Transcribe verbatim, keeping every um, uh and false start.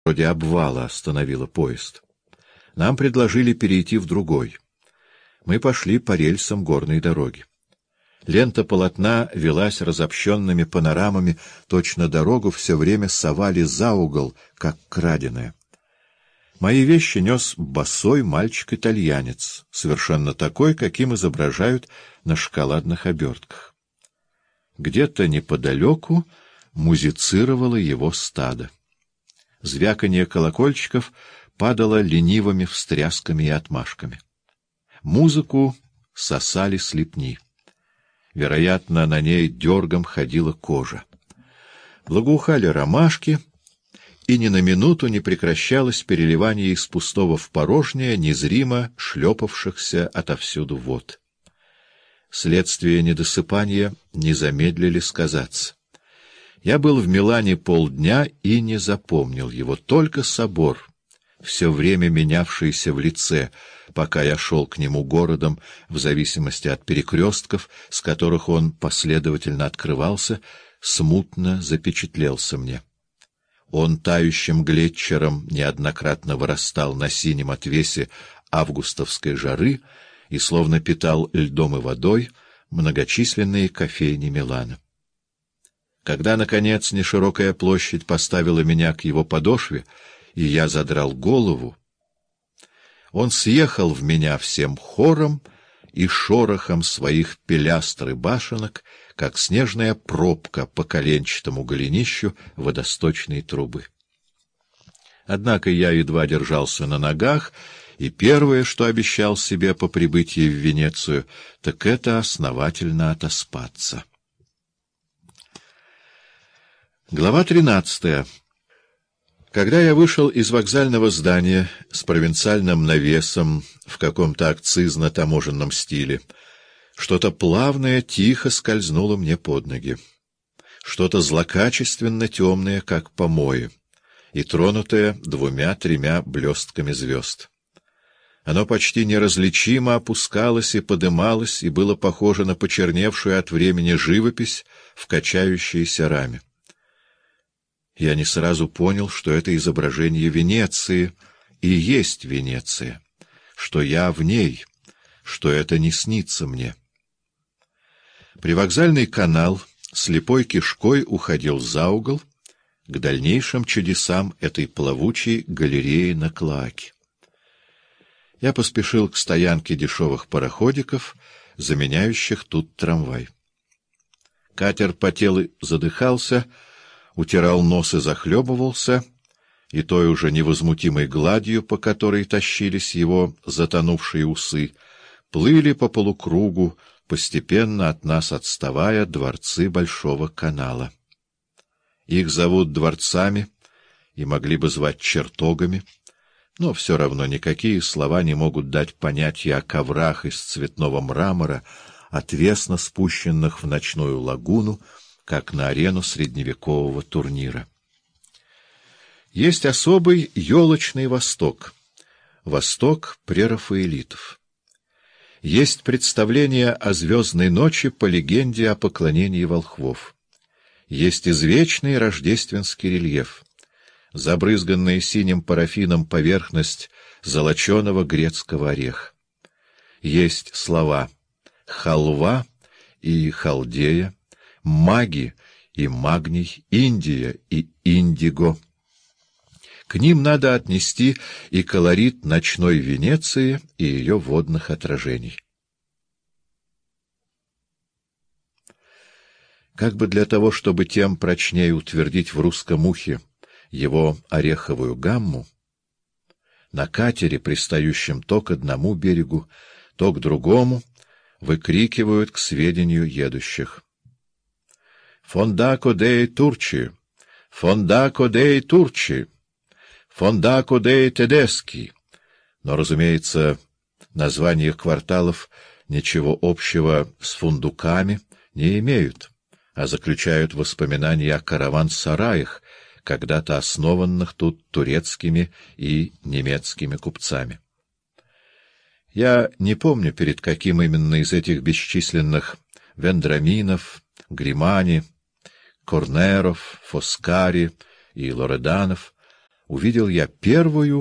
вроде обвала остановила поезд. Нам предложили перейти в другой. Мы пошли по рельсам горной дороги. Лента полотна велась разобщенными панорамами, точно дорогу все время совали за угол, как краденая. Мои вещи нес босой мальчик-итальянец, совершенно такой, каким изображают на шоколадных обертках. Где-то неподалеку музицировало его стадо. Звяканье колокольчиков падало ленивыми встрясками и отмашками. Музыку сосали слепни. Вероятно, на ней дергом ходила кожа. Благоухали ромашки, и ни на минуту не прекращалось переливание из пустого в порожнее, незримо шлепавшихся отовсюду вод. Следствие недосыпания не замедлили сказаться. Я был в Милане полдня и не запомнил его, только собор, все время менявшийся в лице, пока я шел к нему городом, в зависимости от перекрестков, с которых он последовательно открывался, смутно запечатлелся мне. Он тающим глетчером неоднократно вырастал на синем отвесе августовской жары и словно питал льдом и водой многочисленные кофейни Милана. Когда, наконец, неширокая площадь поставила меня к его подошве, и я задрал голову, он съехал в меня всем хором и шорохом своих пилястр и башенок, как снежная пробка по коленчатому голенищу водосточной трубы. Однако я едва держался на ногах, и первое, что обещал себе по прибытии в Венецию, так это основательно отоспаться. Глава тринадцатая. Когда я вышел из вокзального здания с провинциальным навесом в каком-то акцизно-таможенном стиле, что-то плавное тихо скользнуло мне под ноги. Что-то злокачественно-темное, как помои, и тронутое двумя-тремя блестками звезд. Оно почти неразличимо опускалось и подымалось, и было похоже на почерневшую от времени живопись в качающейся раме. Я не сразу понял, что это изображение Венеции и есть Венеция, что я в ней, что это не снится мне. Привокзальный канал слепой кишкой уходил за угол к дальнейшим чудесам этой плавучей галереи на Клоаке. Я поспешил к стоянке дешевых пароходиков, заменяющих тут трамвай. Катер потел и задыхался, утирал нос и захлебывался, и той уже невозмутимой гладью, по которой тащились его затонувшие усы, плыли по полукругу, постепенно от нас отставая, дворцы Большого канала. Их зовут дворцами и могли бы звать чертогами, но все равно никакие слова не могут дать понятия о коврах из цветного мрамора, отвесно спущенных в ночную лагуну, как на арену средневекового турнира. Есть особый елочный Восток, Восток прерафаэлитов. Есть представление о звездной ночи по легенде о поклонении волхвов. Есть извечный рождественский рельеф, забрызганная синим парафином поверхность золоченого грецкого ореха. Есть слова «халва» и «халдея», маги и магний, Индия и индиго. К ним надо отнести и колорит ночной Венеции и ее водных отражений. Как бы для того, чтобы тем прочнее утвердить в русском ухе его ореховую гамму, на катере, пристающем то к одному берегу, то к другому, выкрикивают к сведению едущих: «Фондако дей Турчи! Фондако дей Турчи! Фондако дей Тедески!» Но, разумеется, названия кварталов ничего общего с фундуками не имеют, а заключают воспоминания о караван-сараях, когда-то основанных тут турецкими и немецкими купцами. Я не помню, перед каким именно из этих бесчисленных Вендраминов, Гримани, Корнеров, Фоскари и Лореданов увидел я первую